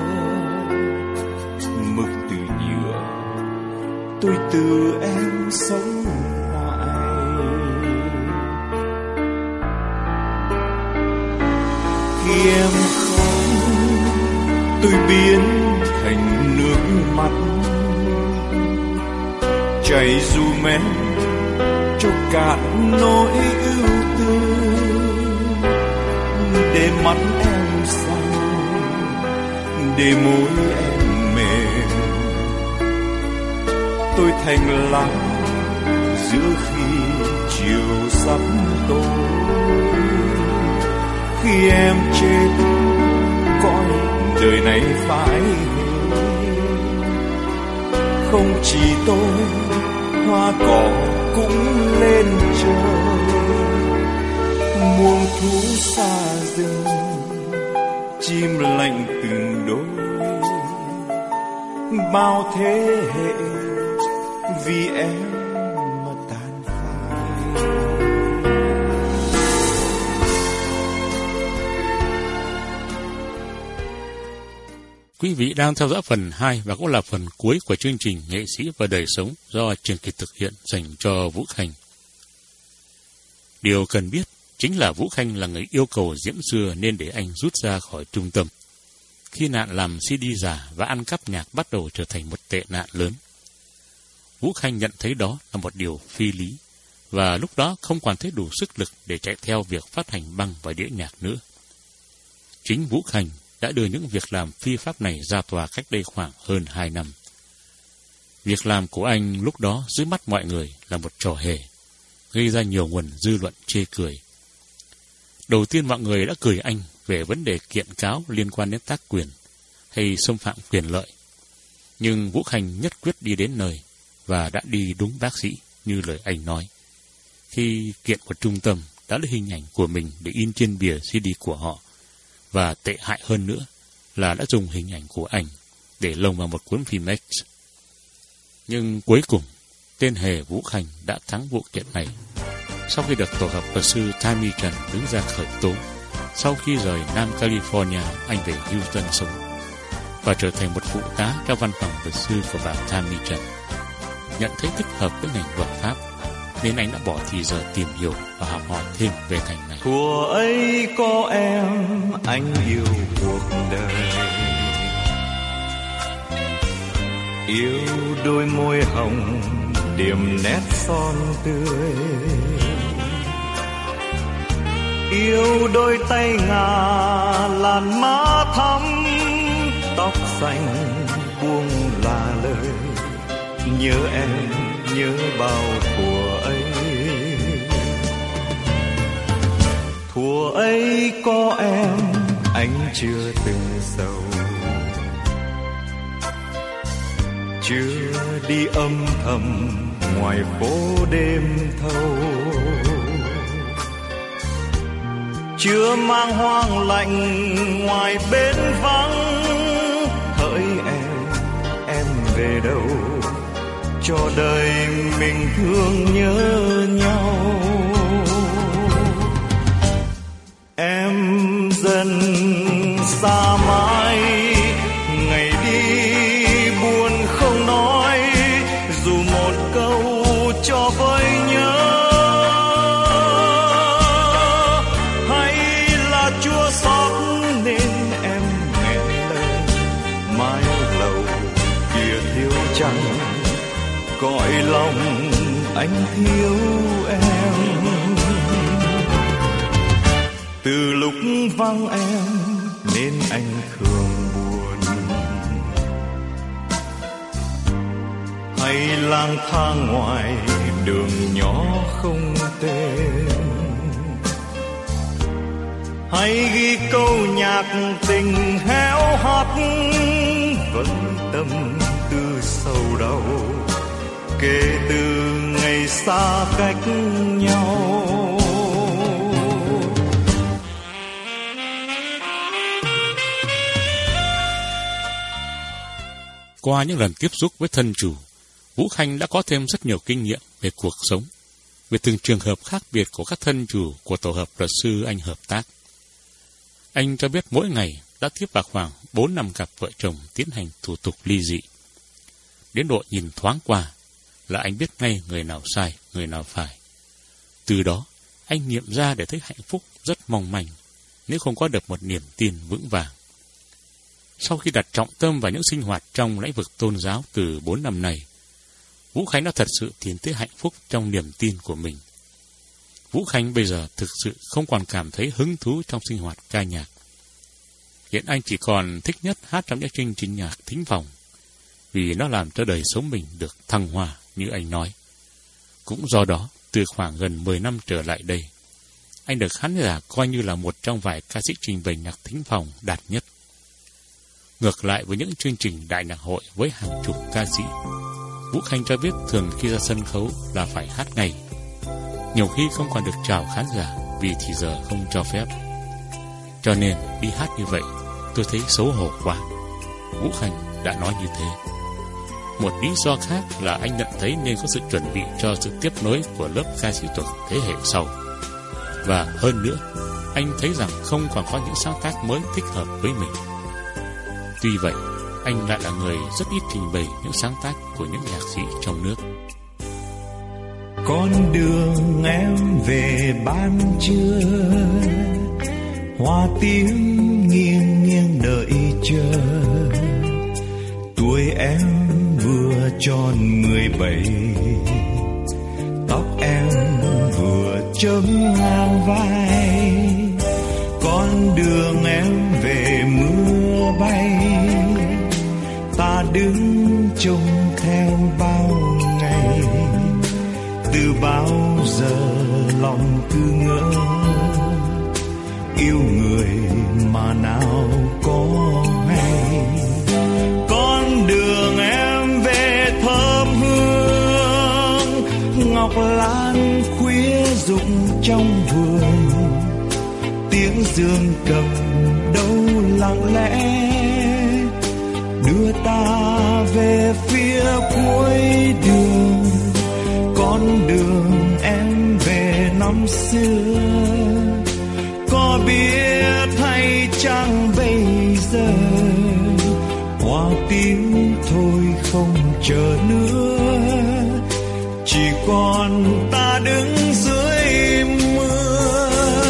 mực từ nhựa, tôi từ em sống lại. Khi em khóc, tôi biến thành nước mắt chảy dù men cho cạn nỗi ưu tư, để mắt em xanh, để môi em mềm, tôi thành lá giữa khi chiều sắp tối. Khi em chết, cõi đời này phải không chỉ tôi, hoa cỏ cũng lên trời, muôn thú xa rừng, chim lạnh từng đôi, bao thế hệ vì em mà tàn phai. Quý vị đang theo dõi phần hai và cũng là phần cuối của chương trình Nghệ sĩ và đời sống do Trường Kiệt thực hiện dành cho Vũ Khanh. Điều cần biết chính là Vũ Khanh là người yêu cầu Diễm Xưa nên để anh rút ra khỏi trung tâm. Khi nạn làm xê đê giả và ăn cắp nhạc bắt đầu trở thành một tệ nạn lớn, Vũ Khanh nhận thấy đó là một điều phi lý, và lúc đó không còn thấy đủ sức lực để chạy theo việc phát hành băng và đĩa nhạc nữa. Chính Vũ Khanh đã đưa những việc làm phi pháp này ra tòa cách đây khoảng hơn hai năm. Việc làm của anh lúc đó dưới mắt mọi người là một trò hề, gây ra nhiều nguồn dư luận chê cười. Đầu tiên mọi người đã cười anh về vấn đề kiện cáo liên quan đến tác quyền hay xâm phạm quyền lợi. Nhưng Vũ Khanh nhất quyết đi đến nơi và đã đi đúng bác sĩ như lời anh nói. Khi kiện của trung tâm đã lấy hình ảnh của mình để in trên bìa xê đê của họ, và tệ hại hơn nữa là đã dùng hình ảnh của anh để lồng vào một cuốn phim X. Nhưng cuối cùng, tên hề Vũ Khanh đã thắng vụ kiện này sau khi được tổ hợp luật sư Tammy Trần đứng ra khởi tố sau khi rời Nam California, anh về Houston sống và trở thành một phụ tá cho văn phòng luật sư của bà Tammy Trần. Nhận thấy thích hợp với ngành luật pháp nên anh đã bỏ thì giờ tìm hiểu và học hỏi thêm về ngành này. Thuở ấy có em, anh yêu cuộc đời, yêu đôi môi hồng điểm nét son tươi, Yêu đôi tay ngà làn má thắm, tóc xanh buông là lời, nhớ em nhớ bao thuở ấy. Thuở ấy có em anh chưa từng sầu, chưa đi âm thầm ngoài phố đêm thâu, chưa mang hoang lạnh ngoài bến vắng. Hỡi em, em về đâu, cho đời mình thương nhớ nhau. Em dần xa mãi, ngày đi buồn không nói, dù một câu cho với nhớ. Hay là Chúa xót nên em nghẹn lời, mái lầu kia thiếu trắng, cõi lòng anh thiếu em. Từ lúc vắng em nên anh thường buồn, hay lang thang ngoài đường nhỏ không tên, hay ghi câu nhạc tình héo hắt với tâm tư sâu đau, kể từ ngày xa cách nhau. Qua những lần tiếp xúc với thân chủ, Vũ Khanh đã có thêm rất nhiều kinh nghiệm về cuộc sống, về từng trường hợp khác biệt của các thân chủ của tổ hợp luật sư anh hợp tác. Anh cho biết mỗi ngày đã tiếp vào khoảng bốn năm cặp vợ chồng tiến hành thủ tục ly dị. Đến độ nhìn thoáng qua là anh biết ngay người nào sai, người nào phải. Từ đó, anh nghiệm ra để thấy hạnh phúc rất mong manh nếu không có được một niềm tin vững vàng. Sau khi đặt trọng tâm vào những sinh hoạt trong lĩnh vực tôn giáo từ bốn năm này, Vũ Khánh đã thật sự tìm thấy hạnh phúc trong niềm tin của mình. Vũ Khánh bây giờ thực sự không còn cảm thấy hứng thú trong sinh hoạt ca nhạc. Hiện anh chỉ còn thích nhất hát trong những chương trình nhạc thính phòng, vì nó làm cho đời sống mình được thăng hoa như anh nói. Cũng do đó, từ khoảng gần mười năm trở lại đây, anh được khán giả coi như là một trong vài ca sĩ trình bày nhạc thính phòng đạt nhất. Ngược lại với những chương trình đại nhạc hội với hàng chục ca sĩ, Vũ Khanh cho biết thường khi ra sân khấu là phải hát ngay. Nhiều khi không còn được chào khán giả vì thì giờ không cho phép. Cho nên đi hát như vậy, tôi thấy xấu hổ quá. Vũ Khanh đã nói như thế. Một lý do khác là anh nhận thấy nên có sự chuẩn bị cho sự tiếp nối của lớp ca sĩ thuộc thế hệ sau. Và hơn nữa, anh thấy rằng không còn có những sáng tác mới thích hợp với mình. Tuy vậy, anh lại là người rất ít trình bày những sáng tác của những nhạc sĩ trong nước. Con đường em về ban trưa, hoa tím nghiêng nghiêng đợi chờ. Tuổi em vừa tròn mười bảy, tóc em vừa chớm ngang vai. Con đường em về mưa bay, ta đứng trông theo bao ngày. Từ bao giờ lòng cứ ngỡ, yêu người mà nào có hay. Con đường em về thơm hương, ngọc lan khuya rụng trong vườn. Tiếng dương cầm đâu lặng lẽ, đưa ta về phía cuối đường. Con đường em về năm xưa, có biết hay chăng bây giờ hoa tím thôi không chờ nữa, chỉ còn ta đứng dưới mưa.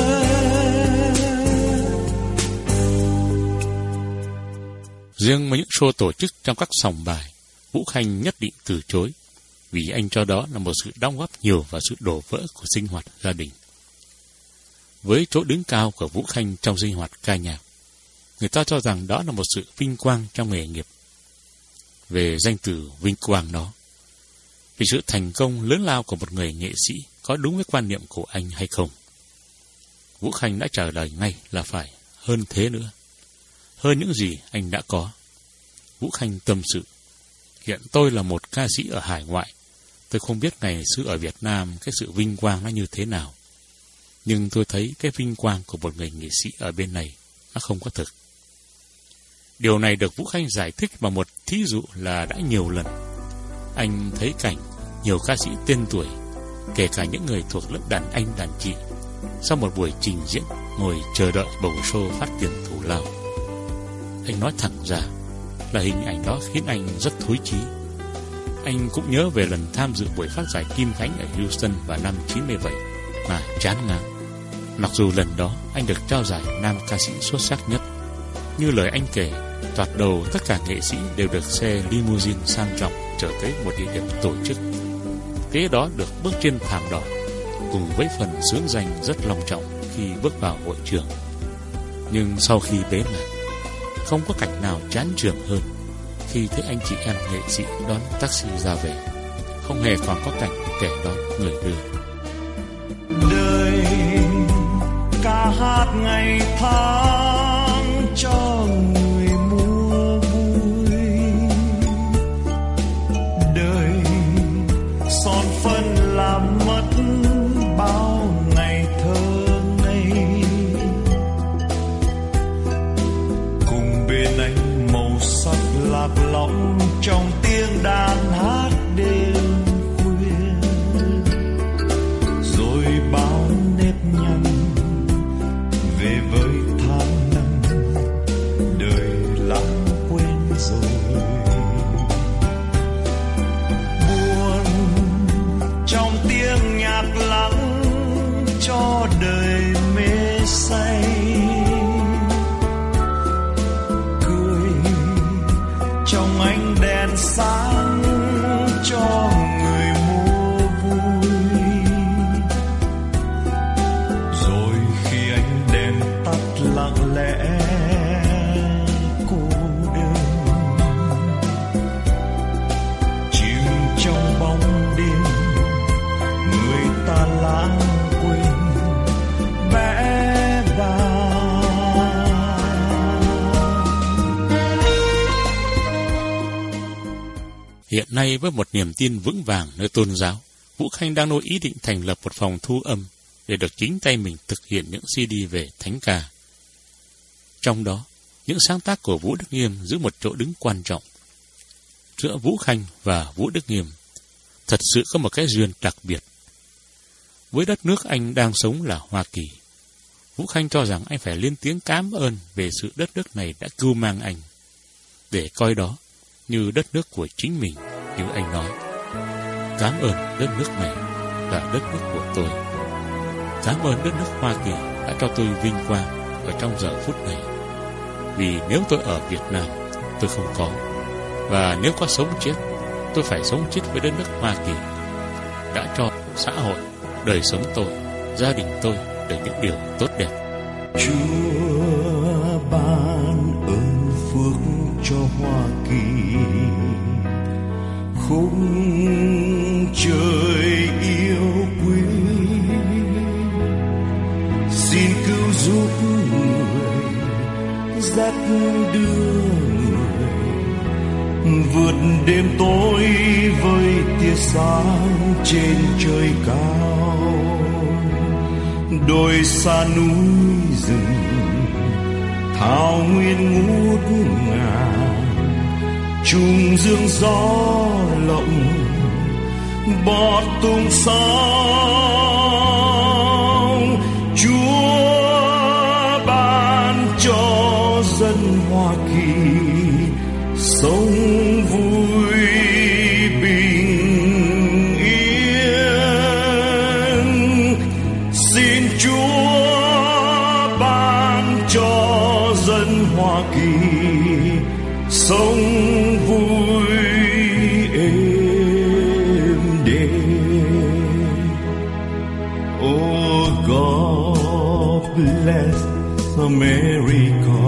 Riêng với những show tổ chức trong các sòng bài, Vũ Khanh nhất định từ chối, vì anh cho đó là một sự đóng góp nhiều vào sự đổ vỡ của sinh hoạt gia đình. với chỗ đứng cao của Vũ Khanh trong sinh hoạt ca nhạc. Người ta cho rằng đó là một sự vinh quang trong nghề nghiệp. Về danh từ vinh quang đó, vì sự thành công lớn lao của một người nghệ sĩ có đúng với quan niệm của anh hay không? Vũ Khanh đã trả lời ngay là phải hơn thế nữa, hơn những gì anh đã có. Vũ Khanh tâm sự: hiện tôi là một ca sĩ ở hải ngoại, tôi không biết ngày xưa ở Việt Nam cái sự vinh quang nó như thế nào, nhưng tôi thấy cái vinh quang của một người nghệ sĩ ở bên này nó không có thực. Điều này được Vũ Khanh giải thích bằng một thí dụ là đã nhiều lần anh thấy cảnh nhiều ca sĩ tên tuổi, kể cả những người thuộc lớp đàn anh đàn chị, sau một buổi trình diễn ngồi chờ đợi bầu show phát tiền thù lao. Anh nói thẳng ra là hình ảnh đó khiến anh rất thối chí. Anh cũng nhớ về lần tham dự buổi phát giải Kim Khánh ở Houston vào năm chín mươi bảy mà chán ngán. Mặc dù lần đó anh được trao giải nam ca sĩ xuất sắc nhất. Như lời anh kể, thoạt đầu tất cả nghệ sĩ đều được xe limousine sang trọng trở tới một địa điểm tổ chức. Kế đó được bước trên thảm đỏ, cùng với phần xướng danh rất long trọng khi bước vào hội trường. Nhưng sau khi bế mạc, không có cảnh nào chán chường hơn khi thấy anh chị em nghệ sĩ đón taxi ra về, không hề còn có cảnh kẻ đón người đưa. Đời ca hát ngày tháng cho người mua vui, đời son phấn làm mất bao ngày thơ ngây, cùng bên anh màu sắc lạc lõng trong tiếng đàn hát đêm khuya, rồi bao nếp nhăn về với tháng năm, đời lãng quên rồi. Buồn trong tiếng nhạc lắng cho đời mê say, cười trong ánh đèn sáng cho người mua vui, rồi khi ánh đèn tắt lặng lẽ cô đơn, chìm trong bóng đêm người ta lãng quên bé bàng. Hiện nay với một niềm tin vững vàng nơi tôn giáo, Vũ Khanh đang nuôi ý định thành lập một phòng thu âm để được chính tay mình thực hiện những xê đê về thánh ca. Trong đó, những sáng tác của Vũ Đức Nghiêm giữ một chỗ đứng quan trọng. Giữa Vũ Khanh và Vũ Đức Nghiêm thật sự có một cái duyên đặc biệt. Với đất nước anh đang sống là Hoa Kỳ, Vũ Khanh cho rằng anh phải lên tiếng cám ơn về sự đất nước này đã cưu mang anh, để coi đó như đất nước của chính mình. Như anh nói, cảm ơn đất nước này là đất nước của tôi. Cảm ơn đất nước Hoa Kỳ đã cho tôi vinh quang ở trong giờ phút này. Vì nếu tôi ở Việt Nam, tôi không có. Và nếu có sống chết, tôi phải sống chết với đất nước Hoa Kỳ đã cho xã hội, đời sống tôi, gia đình tôi được những điều tốt đẹp. Chúa ban ơn phước cho Hoa Kỳ, khung trời yêu quý, xin cứu giúp người, dắt đưa người vượt đêm tối với tia sáng trên trời cao, đồi xa núi rừng, thảo nguyên ngút ngàn, trung dương gió lộng, bọt tung sóng. Chúa ban cho dân Hoa Kỳ sống vui bình yên. Xin Chúa ban cho dân Hoa Kỳ sống vui êm đềm. bless America,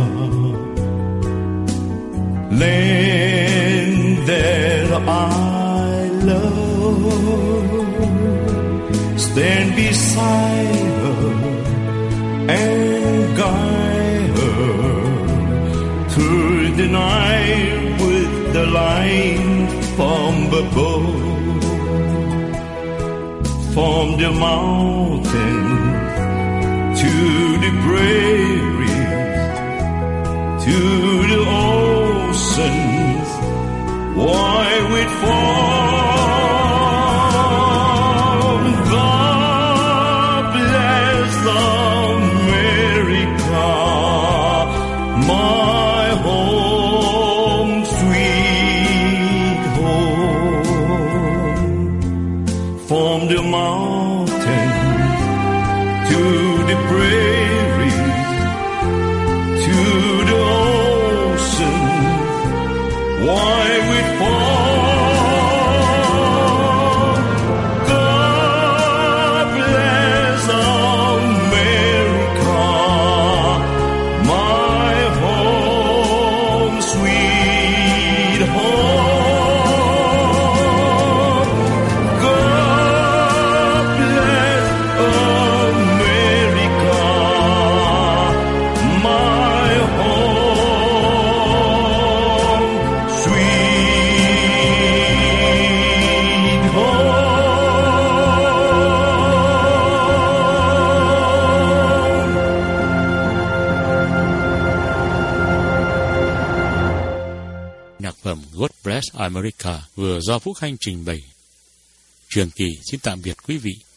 land that I love. Stand beside her and guide her through the night with the light from above. From the mountain to the prairies, to the oceans, why wait for? God bless America, my home, sweet home. From the mountain to the prairies, to the ocean, why wait for? God bless America, my home, sweet home. God bless America, my home, sweet home. Nhạc phẩm God Bless America vừa do Phúc Khanh trình bày. Trường Kỳ xin tạm biệt quý vị